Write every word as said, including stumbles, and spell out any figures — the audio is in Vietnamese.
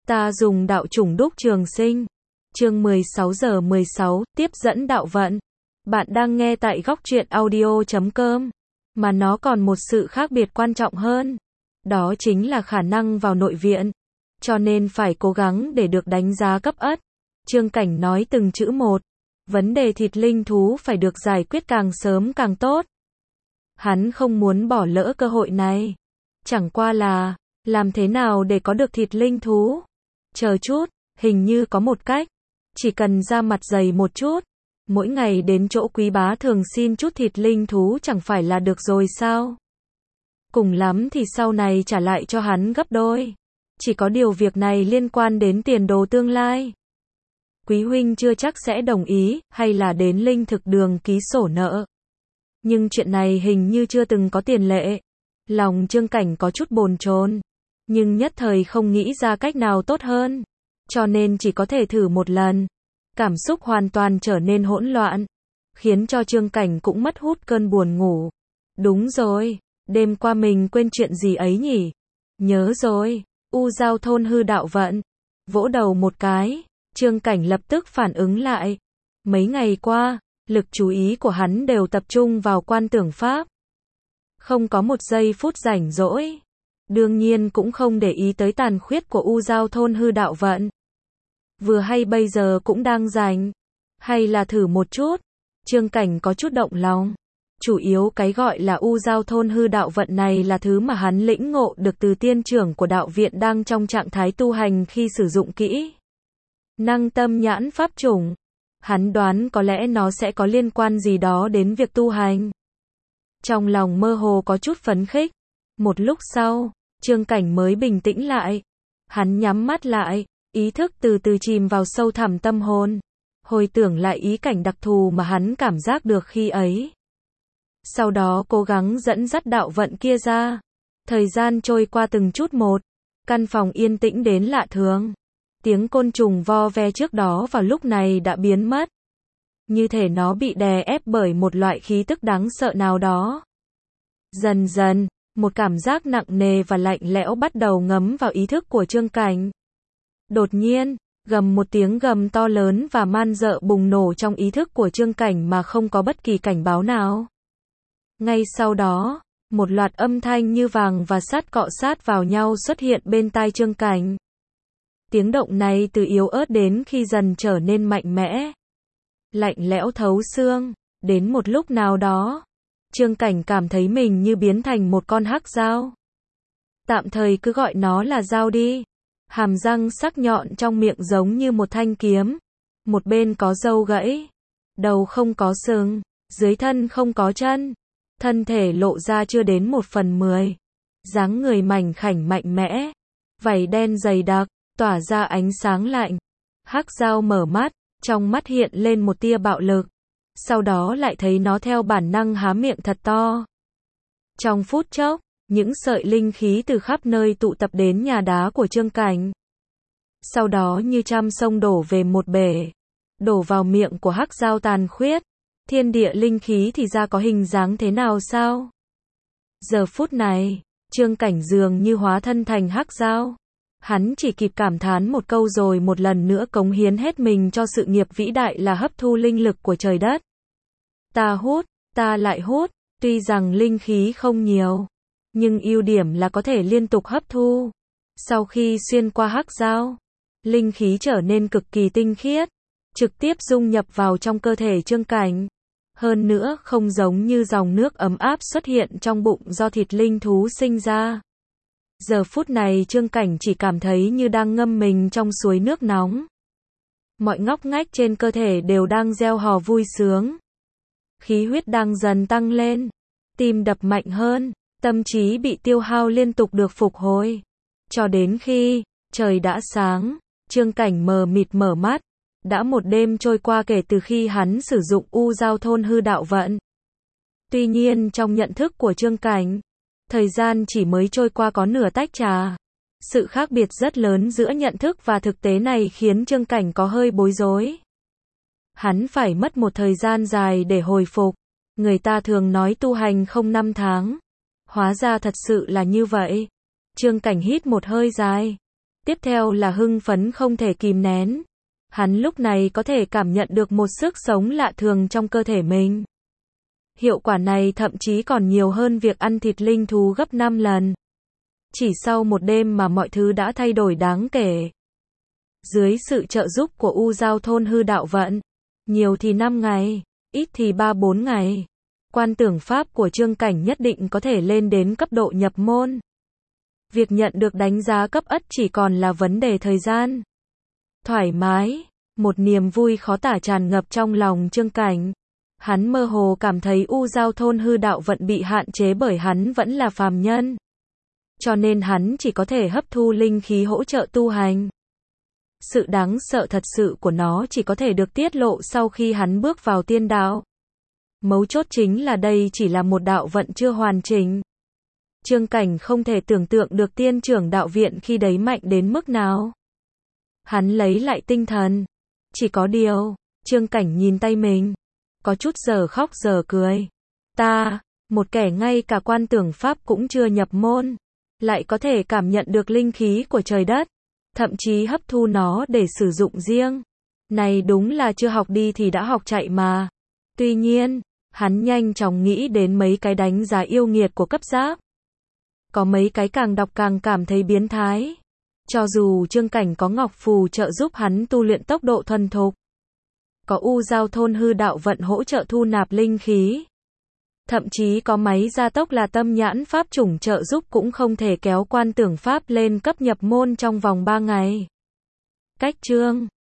Ta dùng đạo chủng đúc trường sinh. Chương mười sáu giờ mười sáu, tiếp dẫn đạo vận. Bạn đang nghe tại góc truyện audio chấm com. Mà nó còn một sự khác biệt quan trọng hơn. Đó chính là khả năng vào nội viện. Cho nên phải cố gắng để được đánh giá cấp ất. Trương Cảnh nói từng chữ một. Vấn đề thịt linh thú phải được giải quyết càng sớm càng tốt. Hắn không muốn bỏ lỡ cơ hội này. Chẳng qua là, làm thế nào để có được thịt linh thú? Chờ chút, hình như có một cách. Chỉ cần ra mặt dày một chút. Mỗi ngày đến chỗ quý bá thường xin chút thịt linh thú chẳng phải là được rồi sao? Cùng lắm thì sau này trả lại cho hắn gấp đôi. Chỉ có điều việc này liên quan đến tiền đồ tương lai. Quý huynh chưa chắc sẽ đồng ý, hay là đến linh thực đường ký sổ nợ. Nhưng chuyện này hình như chưa từng có tiền lệ. Lòng Trương Cảnh có chút bồn chồn, nhưng nhất thời không nghĩ ra cách nào tốt hơn. Cho nên chỉ có thể thử một lần. Cảm xúc hoàn toàn trở nên hỗn loạn, khiến cho Trương Cảnh cũng mất hút cơn buồn ngủ. Đúng rồi, đêm qua mình quên chuyện gì ấy nhỉ? Nhớ rồi, U Giao thôn hư đạo vận. Vỗ đầu một cái, Trương Cảnh lập tức phản ứng lại. Mấy ngày qua, lực chú ý của hắn đều tập trung vào quan tưởng pháp. Không có một giây phút rảnh rỗi. Đương nhiên cũng không để ý tới tàn khuyết của U Giao thôn hư đạo vận. Vừa hay bây giờ cũng đang rảnh. Hay là thử một chút. Trương Cảnh có chút động lòng. Chủ yếu cái gọi là U Giao thôn hư đạo vận này là thứ mà hắn lĩnh ngộ được từ tiên trưởng của đạo viện đang trong trạng thái tu hành khi sử dụng kỹ năng tâm nhãn pháp chủng. Hắn đoán có lẽ nó sẽ có liên quan gì đó đến việc tu hành. Trong lòng mơ hồ có chút phấn khích. Một lúc sau, Trương Cảnh mới bình tĩnh lại. Hắn nhắm mắt lại, ý thức từ từ chìm vào sâu thẳm tâm hồn. Hồi tưởng lại ý cảnh đặc thù mà hắn cảm giác được khi ấy. Sau đó cố gắng dẫn dắt đạo vận kia ra. Thời gian trôi qua từng chút một. Căn phòng yên tĩnh đến lạ thường. Tiếng côn trùng vo ve trước đó vào lúc này đã biến mất. Như thể nó bị đè ép bởi một loại khí tức đáng sợ nào đó. Dần dần, một cảm giác nặng nề và lạnh lẽo bắt đầu ngấm vào ý thức của Trương Cảnh. Đột nhiên, gầm một tiếng gầm to lớn và man dợ bùng nổ trong ý thức của Trương Cảnh mà không có bất kỳ cảnh báo nào. Ngay sau đó, một loạt âm thanh như vàng và sắt cọ sát vào nhau xuất hiện bên tai Trương Cảnh. Tiếng động này từ yếu ớt đến khi dần trở nên mạnh mẽ. Lạnh lẽo thấu xương. Đến một lúc nào đó, Trương Cảnh cảm thấy mình như biến thành một con hắc dao. Tạm thời cứ gọi nó là dao đi. Hàm răng sắc nhọn trong miệng giống như một thanh kiếm. Một bên có râu gãy. Đầu không có sừng. Dưới thân không có chân. Thân thể lộ ra chưa đến một phần mười. Dáng người mảnh khảnh mạnh mẽ. Vảy đen dày đặc, tỏa ra ánh sáng lạnh. Hắc dao mở mắt, trong mắt hiện lên một tia bạo lực. Sau đó lại thấy nó theo bản năng há miệng thật to. Trong phút chốc, những sợi linh khí từ khắp nơi tụ tập đến nhà đá của Trương Cảnh. Sau đó như trăm sông đổ về một bể. Đổ vào miệng của hắc dao tàn khuyết. Thiên địa linh khí thì ra có hình dáng thế nào sao? Giờ phút này, Trương Cảnh dường như hóa thân thành hắc dao. Hắn chỉ kịp cảm thán một câu rồi một lần nữa cống hiến hết mình cho sự nghiệp vĩ đại là hấp thu linh lực của trời đất. Ta hút, ta lại hút, tuy rằng linh khí không nhiều, nhưng ưu điểm là có thể liên tục hấp thu. Sau khi xuyên qua hắc dao, linh khí trở nên cực kỳ tinh khiết, trực tiếp dung nhập vào trong cơ thể Trương Cảnh. Hơn nữa không giống như dòng nước ấm áp xuất hiện trong bụng do thịt linh thú sinh ra. Giờ phút này Trương Cảnh chỉ cảm thấy như đang ngâm mình trong suối nước nóng. Mọi ngóc ngách trên cơ thể đều đang reo hò vui sướng. Khí huyết đang dần tăng lên. Tim đập mạnh hơn. Tâm trí bị tiêu hao liên tục được phục hồi. Cho đến khi trời đã sáng, Trương Cảnh mờ mịt mở mắt. Đã một đêm trôi qua kể từ khi hắn sử dụng U Giao thôn hư đạo vận. Tuy nhiên trong nhận thức của Trương Cảnh, thời gian chỉ mới trôi qua có nửa tách trà. Sự khác biệt rất lớn giữa nhận thức và thực tế này khiến Trương Cảnh có hơi bối rối. Hắn phải mất một thời gian dài để hồi phục. Người ta thường nói tu hành không năm tháng. Hóa ra thật sự là như vậy. Trương Cảnh hít một hơi dài. Tiếp theo là hưng phấn không thể kìm nén. Hắn lúc này có thể cảm nhận được một sức sống lạ thường trong cơ thể mình. Hiệu quả này thậm chí còn nhiều hơn việc ăn thịt linh thú gấp năm lần. Chỉ sau một đêm mà mọi thứ đã thay đổi đáng kể. Dưới sự trợ giúp của U Giao Thôn Hư Đạo Vận, nhiều thì năm ngày, ít thì ba bốn ngày, quan tưởng pháp của Trương Cảnh nhất định có thể lên đến cấp độ nhập môn. Việc nhận được đánh giá cấp ất chỉ còn là vấn đề thời gian. Thoải mái, một niềm vui khó tả tràn ngập trong lòng Trương Cảnh. Hắn mơ hồ cảm thấy U Giao Thôn Hư Đạo Vận bị hạn chế bởi hắn vẫn là phàm nhân. Cho nên hắn chỉ có thể hấp thu linh khí hỗ trợ tu hành. Sự đáng sợ thật sự của nó chỉ có thể được tiết lộ sau khi hắn bước vào tiên đạo. Mấu chốt chính là đây chỉ là một đạo vận chưa hoàn chỉnh. Trương Cảnh không thể tưởng tượng được tiên trưởng đạo viện khi đấy mạnh đến mức nào. Hắn lấy lại tinh thần. Chỉ có điều, Trương Cảnh nhìn tay mình, có chút giờ khóc giờ cười. Ta, một kẻ ngay cả quan tưởng pháp cũng chưa nhập môn, lại có thể cảm nhận được linh khí của trời đất, thậm chí hấp thu nó để sử dụng riêng. Này đúng là chưa học đi thì đã học chạy mà. Tuy nhiên, hắn nhanh chóng nghĩ đến mấy cái đánh giá yêu nghiệt của cấp giáp. Có mấy cái càng đọc càng cảm thấy biến thái. Cho dù Trương Cảnh có ngọc phù trợ giúp hắn tu luyện tốc độ thuần thục, có U Giao Thôn Hư Đạo Vận hỗ trợ thu nạp linh khí, thậm chí có máy gia tốc là tâm nhãn pháp chủng trợ giúp cũng không thể kéo quan tưởng pháp lên cấp nhập môn trong vòng ba ngày. Cách chương